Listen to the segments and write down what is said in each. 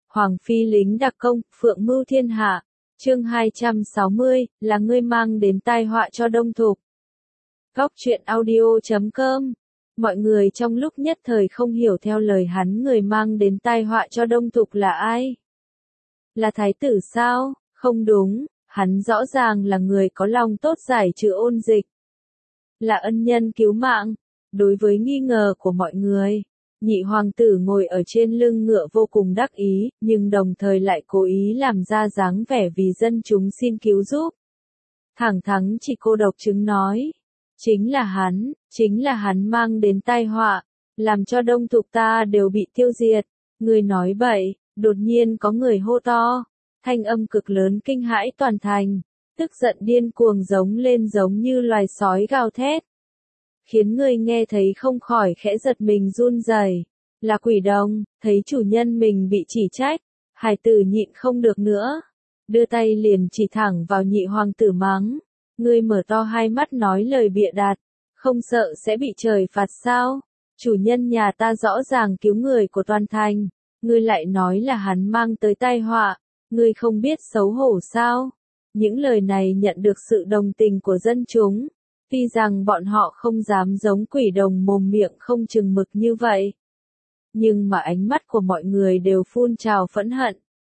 Hoàng phi lính đặc công, phượng mưu thiên hạ. Chương 260, là ngươi mang đến tai họa cho Đông Thục. Góc truyện audio.com. Mọi người trong lúc nhất thời không hiểu theo lời hắn người mang đến tai họa cho Đông Thục là ai. Là thái tử sao? Không đúng, hắn rõ ràng là người có lòng tốt giải trừ ôn dịch. Là ân nhân cứu mạng. Đối với nghi ngờ của mọi người, nhị hoàng tử ngồi ở trên lưng ngựa vô cùng đắc ý, nhưng đồng thời lại cố ý làm ra dáng vẻ vì dân chúng xin cứu giúp. Thẳng thắn chỉ Cô Độc Trứng nói, chính là hắn mang đến tai họa, làm cho Đông Thục ta đều bị tiêu diệt. Người nói bậy. Đột nhiên có người hô to, thanh âm cực lớn kinh hãi toàn thành, tức giận điên cuồng giống lên giống như loài sói gào thét, khiến người nghe thấy không khỏi khẽ giật mình run rẩy. Là Quỷ Đồng, thấy chủ nhân mình bị chỉ trách, hải tử nhịn không được nữa, đưa tay liền chỉ thẳng vào nhị hoàng tử mắng, ngươi mở to hai mắt nói lời bịa đặt, không sợ sẽ bị trời phạt sao? Chủ nhân nhà ta rõ ràng cứu người của toàn thành, ngươi lại nói là hắn mang tới tai họa, ngươi không biết xấu hổ sao? Những lời này nhận được sự đồng tình của dân chúng, tuy rằng bọn họ không dám giống Quỷ Đồng mồm miệng không chừng mực như vậy, nhưng mà ánh mắt của mọi người đều phun trào phẫn hận.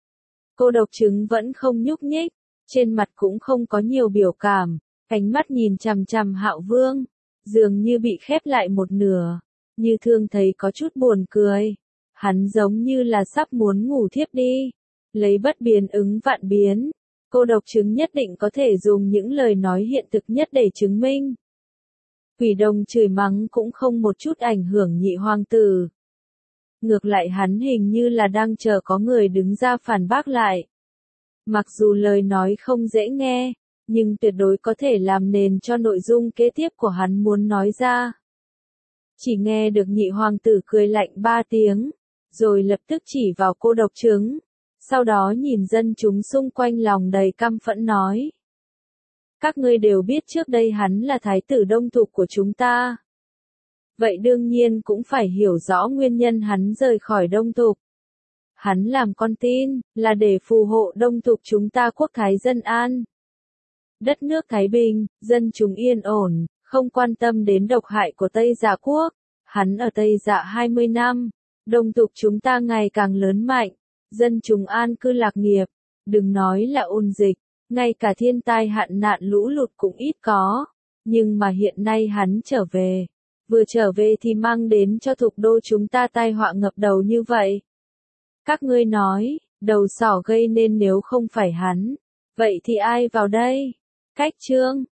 Cô Độc Trứng vẫn không nhúc nhích, trên mặt cũng không có nhiều biểu cảm, ánh mắt nhìn chằm chằm Hạo Vương, dường như bị khép lại một nửa, như thương thấy có chút buồn cười. Hắn giống như là sắp muốn ngủ thiếp đi. Lấy bất biến ứng vạn biến. Cô Độc Trứng nhất định có thể dùng những lời nói hiện thực nhất để chứng minh. Quỷ Đồng chửi mắng cũng không một chút ảnh hưởng nhị hoàng tử. Ngược lại hắn hình như là đang chờ có người đứng ra phản bác lại. Mặc dù lời nói không dễ nghe, nhưng tuyệt đối có thể làm nền cho nội dung kế tiếp của hắn muốn nói ra. Chỉ nghe được nhị hoàng tử cười lạnh 3 tiếng, rồi lập tức chỉ vào Cô Độc Trứng, sau đó nhìn dân chúng xung quanh lòng đầy căm phẫn nói. Các ngươi đều biết trước đây hắn là thái tử Đông Thục của chúng ta. Vậy đương nhiên cũng phải hiểu rõ nguyên nhân hắn rời khỏi Đông Thục. Hắn làm con tin, là để phù hộ Đông Thục chúng ta quốc thái dân an. Đất nước thái bình, dân chúng yên ổn, không quan tâm đến độc hại của Tây Dạ quốc. Hắn ở Tây Dạ 20 năm. Đông Thục chúng ta ngày càng lớn mạnh, dân chúng an cư lạc nghiệp, đừng nói là ôn dịch, ngay cả thiên tai hạn nạn lũ lụt cũng ít có, nhưng mà hiện nay hắn trở về, vừa trở về thì mang đến cho Thục đô chúng ta tai họa ngập đầu như vậy. Các ngươi nói, đầu sỏ gây nên nếu không phải hắn, vậy thì ai vào đây? Cách chương